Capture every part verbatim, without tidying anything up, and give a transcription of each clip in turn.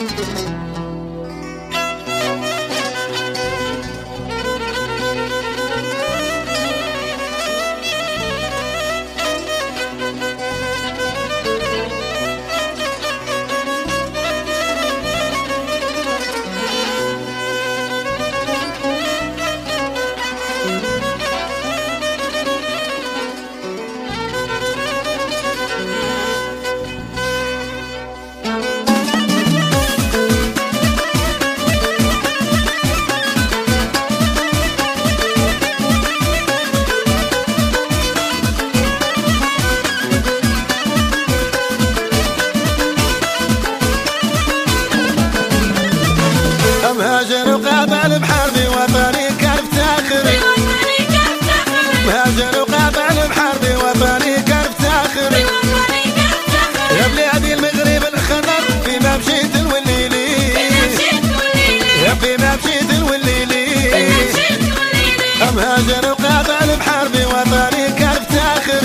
مهاجر وقابل بحربي وطني كافتخر، مهاجر وقابل بحربي وطني كافتخر، يا بلادي المغرب الخضر فيما مشيت نوليلي، يا فيما مشيت نوليلي. مهاجر وقابل بحربي وطني كافتخر،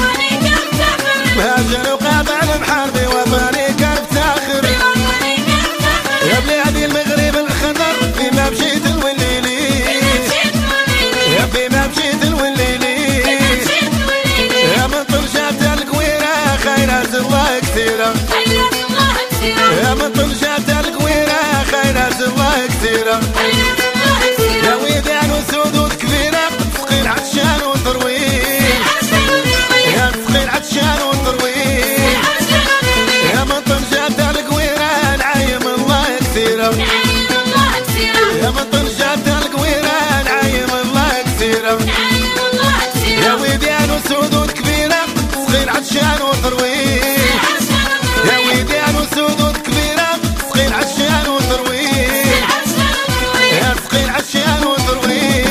مهاجر وقابل بحربي وطني كافتخر، يا بلادي المغرب الخضر فيما مشيت نوليلي، يا فيما مشيت نوليلي. يا من طل شافت الكويرة خيرات الله كثيرة، يا من طل شافت الكويرة خيرات الله كثيرة، يا ويدان وسودود كبيرة ثقيل عطشان وترويح، يا ثقيل عطشان وترويح. يا من طل شافت الكويرة نعيم الله كثيرة، يا من طل شافت الكويرة نعيم الله كثيرة، يا ويدان وسودود كبيرة ثقيل عطشان وترويح، يا ويدان وسودود كبيرة ثقيل عطشان وترويح، يا ثقيل عطشان وترويح.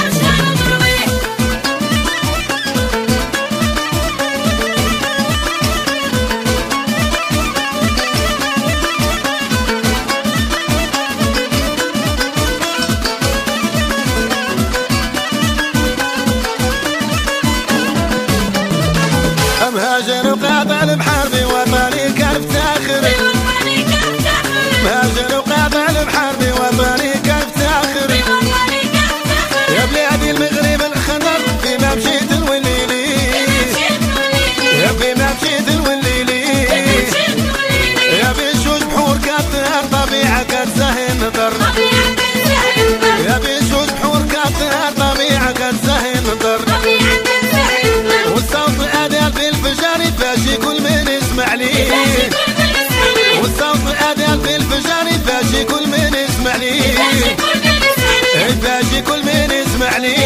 مهاجر وقابل بحربي وطني كافتخر، مهاجر وقابل بحربي وطني كافتخر، يا بلادي المغرب الخضر فيما مشيت نوليلي، يا فيما مشيت نوليلي. يا بيشوش بحور كطهر طبيعة كتزهي النظر، يا بيشوش بحور كطهر طبيعة كتزهي النظر، والصوت الأذان في الفجر يفاشي كل من يسمع لي، والصوت الأذان في الفجر يفاشي كل من يسمع لي، يفاشي كل من يسمع لي.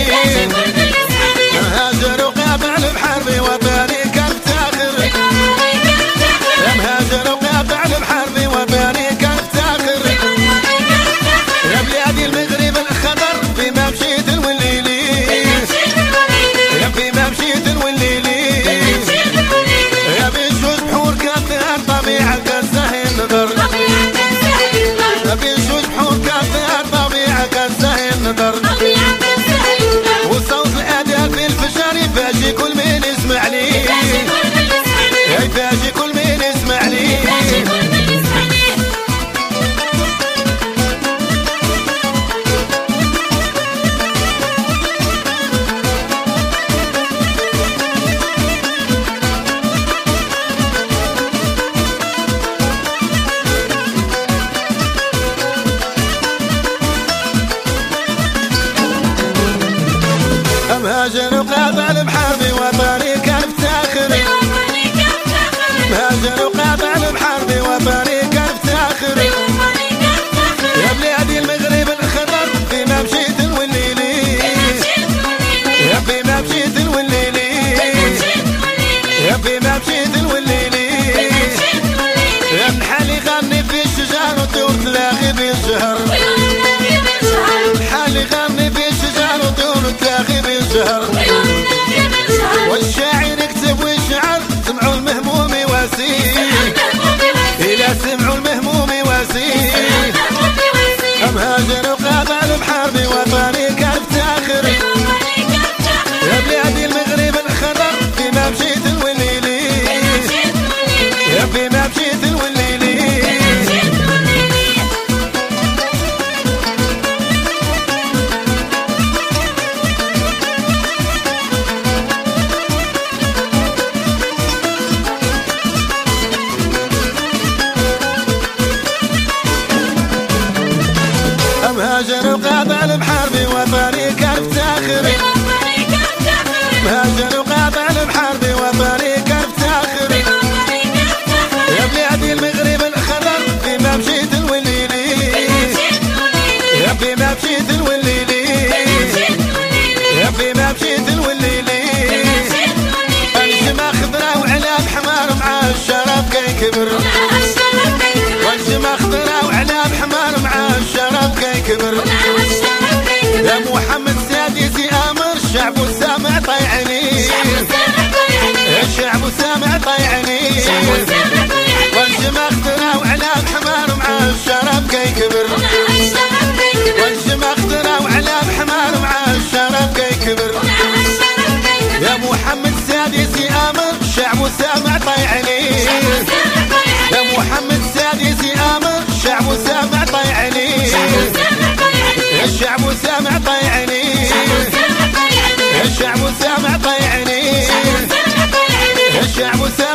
مهاجر وقابل بحربي وطني كافتخر، يا مهاجر وقابل بحربي وطني كافتخر، يا بلادي المغرب الخضر فيما مشيت نوليلي، يا فيما مشيت نوليلي. يا بيشوش بحور كطهر طبيعة كتزهي النظر، يا بيشوش بحور كطهر طبيعة كتزهي النظر، وصوت الأذان في الفجر يفاشي كل من يسمع لي، يفاشي كل من يسمع لي. مهاجر وقابل بحربي وطني كافتخر، مهاجر وقابل بحربي وطني كافتخر، يا بلادي المغرب الخضر فيما مشيت نوليلي، يا فيما مشيت نوليلي، يا فيما مشيت نوليلي. يا بحالي غني في الشجر وطيور تلاقي في الشهر، بحالي غني في الشجر وطيور تلاقي في الشهر، والشاعر يكتب ويشعر سمعوا المهموم واسير، كيكبر والجماخ ضرا وعلى بحمار مع الشرف كيكبر يا محمد السادس امر الشعب والسامع طيعني الشعب والسامع طيعني والجماخ ضرا وعلى بحمار مع الشرف كيكبر والجماخ ضرا وعلى بحمار مع الشرف كيكبر يا محمد السادس امر الشعب والسامع طيعني يا محمد السادس امر الشعب والسامع طيعني الشعب والسامع طيعني الشعب والسامع طيعني الشعب والسامع